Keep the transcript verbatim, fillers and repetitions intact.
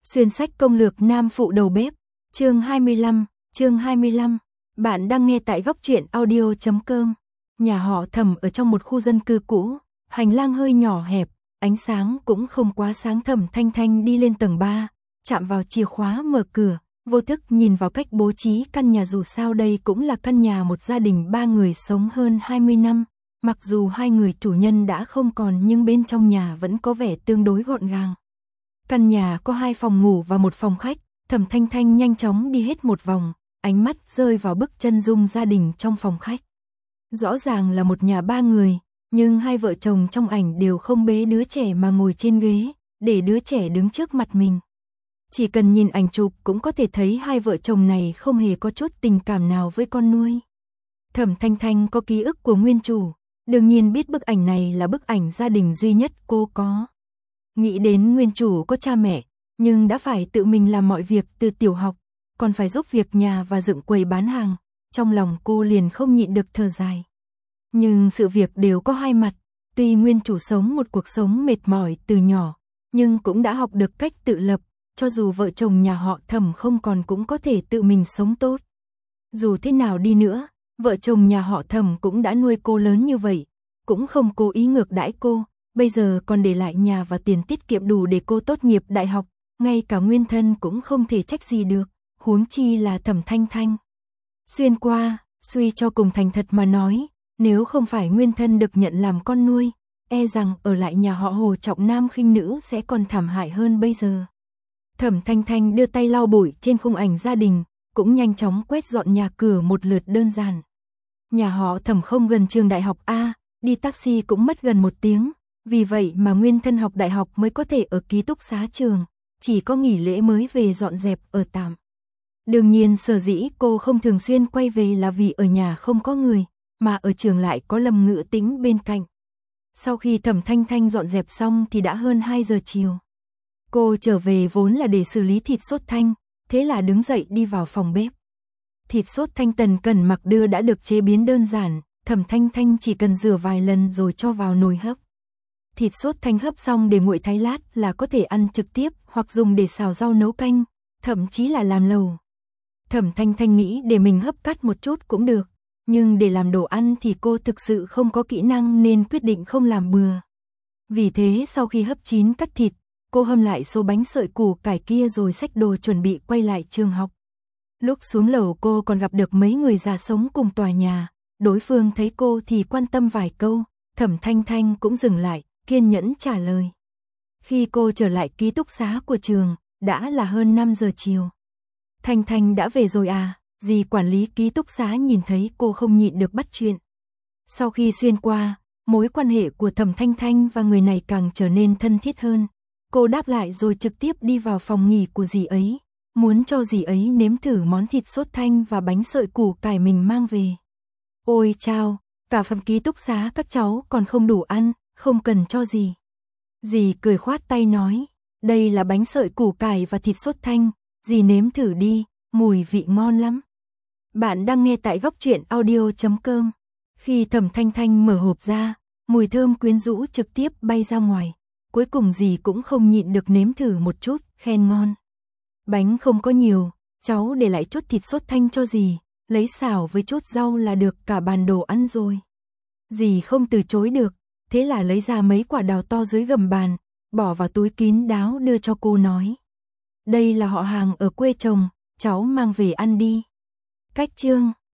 Xuyên sách công lược nam phụ đầu bếp, chương hai mươi lăm, chương hai mươi lăm. Bạn đang nghe tại góc truyện audio chấm com. Nhà họ Thẩm ở trong một khu dân cư cũ, hành lang hơi nhỏ hẹp, ánh sáng cũng không quá sáng. Thẩm Thanh Thanh đi lên tầng ba, chạm vào chìa khóa mở cửa, vô thức nhìn vào cách bố trí căn nhà. Dù sao đây cũng là căn nhà một gia đình ba người sống hơn hai mươi năm, mặc dù hai người chủ nhân đã không còn nhưng bên trong nhà vẫn có vẻ tương đối gọn gàng. Căn nhà có hai phòng ngủ và một phòng khách. Thẩm Thanh Thanh nhanh chóng đi hết một vòng, ánh mắt rơi vào bức chân dung gia đình trong phòng khách. Rõ ràng là một nhà ba người, nhưng hai vợ chồng trong ảnh đều không bế đứa trẻ mà ngồi trên ghế, để đứa trẻ đứng trước mặt mình. Chỉ cần nhìn ảnh chụp cũng có thể thấy hai vợ chồng này không hề có chút tình cảm nào với con nuôi. Thẩm Thanh Thanh có ký ức của nguyên chủ, đương nhiên biết bức ảnh này là bức ảnh gia đình duy nhất cô có. Nghĩ đến nguyên chủ có cha mẹ, nhưng đã phải tự mình làm mọi việc từ tiểu học, còn phải giúp việc nhà và dựng quầy bán hàng, trong lòng cô liền không nhịn được thở dài. Nhưng sự việc đều có hai mặt, tuy nguyên chủ sống một cuộc sống mệt mỏi từ nhỏ, nhưng cũng đã học được cách tự lập, cho dù vợ chồng nhà họ Thẩm không còn cũng có thể tự mình sống tốt. Dù thế nào đi nữa, vợ chồng nhà họ Thẩm cũng đã nuôi cô lớn như vậy, cũng không cố ý ngược đãi cô. Bây giờ còn để lại nhà và tiền tiết kiệm đủ để cô tốt nghiệp đại học, ngay cả nguyên thân cũng không thể trách gì được, huống chi là Thẩm Thanh Thanh. Xuyên qua, suy cho cùng thành thật mà nói, nếu không phải nguyên thân được nhận làm con nuôi, e rằng ở lại nhà họ Hồ trọng nam khinh nữ sẽ còn thảm hại hơn bây giờ. Thẩm Thanh Thanh đưa tay lau bụi trên khung ảnh gia đình, cũng nhanh chóng quét dọn nhà cửa một lượt đơn giản. Nhà họ Thẩm không gần trường đại học A, đi taxi cũng mất gần một tiếng. Vì vậy mà nguyên thân học đại học mới có thể ở ký túc xá trường, chỉ có nghỉ lễ mới về dọn dẹp ở tạm. Đương nhiên sở dĩ cô không thường xuyên quay về là vì ở nhà không có người, mà ở trường lại có Lâm Ngự Tĩnh bên cạnh. Sau khi Thẩm Thanh Thanh dọn dẹp xong thì đã hơn hai giờ chiều. Cô trở về vốn là để xử lý thịt sốt thanh, thế là đứng dậy đi vào phòng bếp. Thịt sốt thanh Tần Cẩn Mặc đưa đã được chế biến đơn giản, Thẩm Thanh Thanh chỉ cần rửa vài lần rồi cho vào nồi hấp. Thịt sốt thanh hấp xong để nguội thái lát là có thể ăn trực tiếp hoặc dùng để xào rau nấu canh, thậm chí là làm lẩu. Thẩm Thanh Thanh nghĩ để mình hấp cắt một chút cũng được, nhưng để làm đồ ăn thì cô thực sự không có kỹ năng nên quyết định không làm bừa. Vì thế sau khi hấp chín cắt thịt, cô hâm lại số bánh sợi củ cải kia rồi xách đồ chuẩn bị quay lại trường học. Lúc xuống lầu cô còn gặp được mấy người già sống cùng tòa nhà, đối phương thấy cô thì quan tâm vài câu, Thẩm Thanh Thanh cũng dừng lại, kiên nhẫn trả lời. Khi cô trở lại ký túc xá của trường, đã là hơn năm giờ chiều. Thanh Thanh đã về rồi à? Dì quản lý ký túc xá nhìn thấy cô không nhịn được bắt chuyện. Sau khi xuyên qua, mối quan hệ của Thẩm Thanh Thanh và người này càng trở nên thân thiết hơn. Cô đáp lại rồi trực tiếp đi vào phòng nghỉ của dì ấy, muốn cho dì ấy nếm thử món thịt sốt thanh và bánh sợi củ cải mình mang về. Ôi chao, cả phòng ký túc xá các cháu còn không đủ ăn, không cần cho gì. Dì cười khoát tay nói, đây là bánh sợi củ cải và thịt sốt thanh, dì nếm thử đi, mùi vị ngon lắm. Bạn đang nghe tại góc truyện audio chấm com. Khi Thẩm Thanh Thanh mở hộp ra, mùi thơm quyến rũ trực tiếp bay ra ngoài. Cuối cùng dì cũng không nhịn được nếm thử một chút, khen ngon. Bánh không có nhiều, cháu để lại chút thịt sốt thanh cho dì, lấy xào với chút rau là được cả bàn đồ ăn rồi. Dì không từ chối được. Thế là lấy ra mấy quả đào to dưới gầm bàn, bỏ vào túi kín đáo đưa cho cô nói. Đây là họ hàng ở quê chồng, cháu mang về ăn đi. Cách chương